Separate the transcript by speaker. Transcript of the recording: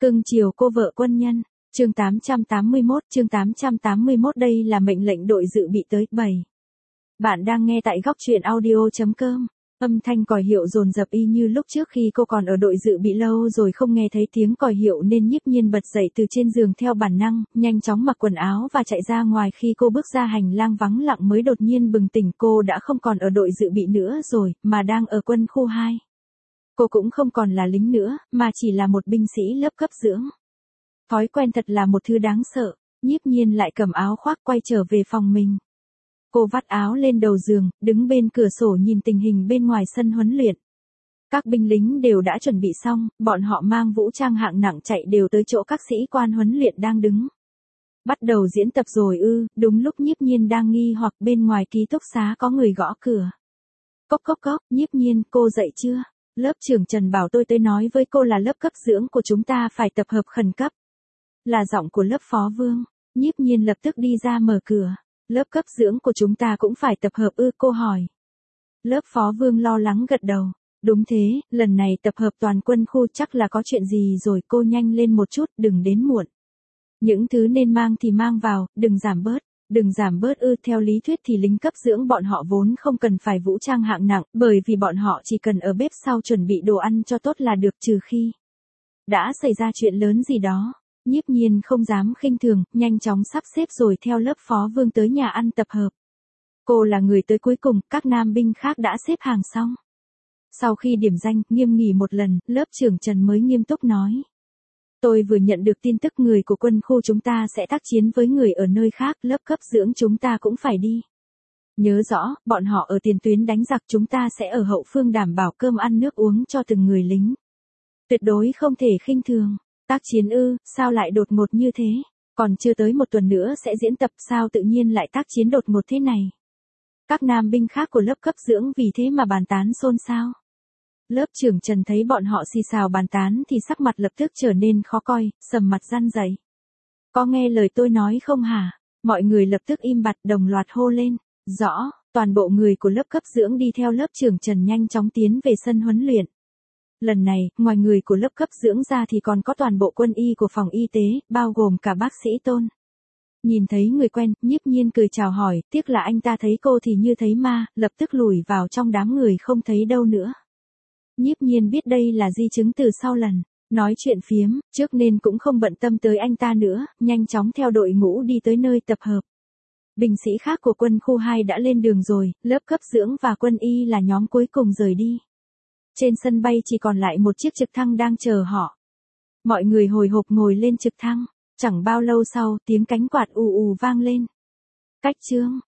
Speaker 1: Cưng chiều cô vợ quân nhân. Chương 881 đây là mệnh lệnh đội dự bị tới 7. Bạn đang nghe tại góc truyện audio.com. Âm thanh còi hiệu dồn dập y như lúc trước khi cô còn ở đội dự bị lâu rồi không nghe thấy tiếng còi hiệu nên Nhiếp Nhiên bật dậy từ trên giường theo bản năng, nhanh chóng mặc quần áo và chạy ra ngoài. Khi cô bước ra hành lang vắng lặng mới đột nhiên bừng tỉnh, cô đã không còn ở đội dự bị nữa rồi, mà đang ở quân khu 2. Cô cũng không còn là lính nữa, mà chỉ là một binh sĩ lớp cấp dưỡng. Thói quen thật là một thứ đáng sợ. Nhiếp Nhiên lại cầm áo khoác quay trở về phòng mình. Cô vắt áo lên đầu giường, đứng bên cửa sổ nhìn tình hình bên ngoài sân huấn luyện. Các binh lính đều đã chuẩn bị xong, bọn họ mang vũ trang hạng nặng chạy đều tới chỗ các sĩ quan huấn luyện đang đứng. Bắt đầu diễn tập rồi ư? Đúng lúc Nhiếp Nhiên đang nghi hoặc bên ngoài ký túc xá có người gõ cửa. Cốc cốc cốc, Nhiếp Nhiên, cô dậy chưa? Lớp trưởng Trần bảo tôi tới nói với cô là lớp cấp dưỡng của chúng ta phải tập hợp khẩn cấp. Là giọng của lớp phó Vương. Nhiếp Nhiên lập tức đi ra mở cửa. Lớp cấp dưỡng của chúng ta cũng phải tập hợp ư? Cô hỏi. Lớp phó Vương lo lắng gật đầu. Đúng thế, lần này tập hợp toàn quân khu chắc là có chuyện gì rồi, cô nhanh lên một chút, đừng đến muộn. Những thứ nên mang thì mang vào, đừng giảm bớt. Đừng giảm bớt ư? Theo lý thuyết thì lính cấp dưỡng bọn họ vốn không cần phải vũ trang hạng nặng, bởi vì bọn họ chỉ cần ở bếp sau chuẩn bị đồ ăn cho tốt là được, trừ khi đã xảy ra chuyện lớn gì đó. Nhiếp Nhiên không dám khinh thường, nhanh chóng sắp xếp rồi theo lớp phó Vương tới nhà ăn tập hợp. Cô là người tới cuối cùng, các nam binh khác đã xếp hàng xong. Sau khi điểm danh, nghiêm nghỉ một lần, lớp trưởng Trần mới nghiêm túc nói. Tôi vừa nhận được tin tức người của quân khu chúng ta sẽ tác chiến với người ở nơi khác, lớp cấp dưỡng chúng ta cũng phải đi. Nhớ rõ, bọn họ ở tiền tuyến đánh giặc, chúng ta sẽ ở hậu phương đảm bảo cơm ăn nước uống cho từng người lính. Tuyệt đối không thể khinh thường. Tác chiến ư? Sao lại đột ngột như thế? Còn chưa tới một tuần nữa sẽ diễn tập, sao tự nhiên lại tác chiến đột ngột thế này? Các nam binh khác của lớp cấp dưỡng vì thế mà bàn tán xôn xao. Lớp trưởng Trần thấy bọn họ xì xào bàn tán thì sắc mặt lập tức trở nên khó coi, sầm mặt răn dậy. Có nghe lời tôi nói không hả? Mọi người lập tức im bặt đồng loạt hô lên. Rõ, toàn bộ người của lớp cấp dưỡng đi theo lớp trưởng Trần nhanh chóng tiến về sân huấn luyện. Lần này, ngoài người của lớp cấp dưỡng ra thì còn có toàn bộ quân y của phòng y tế, bao gồm cả bác sĩ Tôn. Nhìn thấy người quen, Nhiếp Nhiên cười chào hỏi, tiếc là anh ta thấy cô thì như thấy ma, lập tức lùi vào trong đám người không thấy đâu nữa. Nhiếp Nhiên biết đây là di chứng từ sau lần nói chuyện phiếm, trước nên cũng không bận tâm tới anh ta nữa, nhanh chóng theo đội ngũ đi tới nơi tập hợp. Binh sĩ khác của quân khu 2 đã lên đường rồi, lớp cấp dưỡng và quân y là nhóm cuối cùng rời đi. Trên sân bay chỉ còn lại một chiếc trực thăng đang chờ họ. Mọi người hồi hộp ngồi lên trực thăng, chẳng bao lâu sau tiếng cánh quạt ù ù vang lên. Cách chương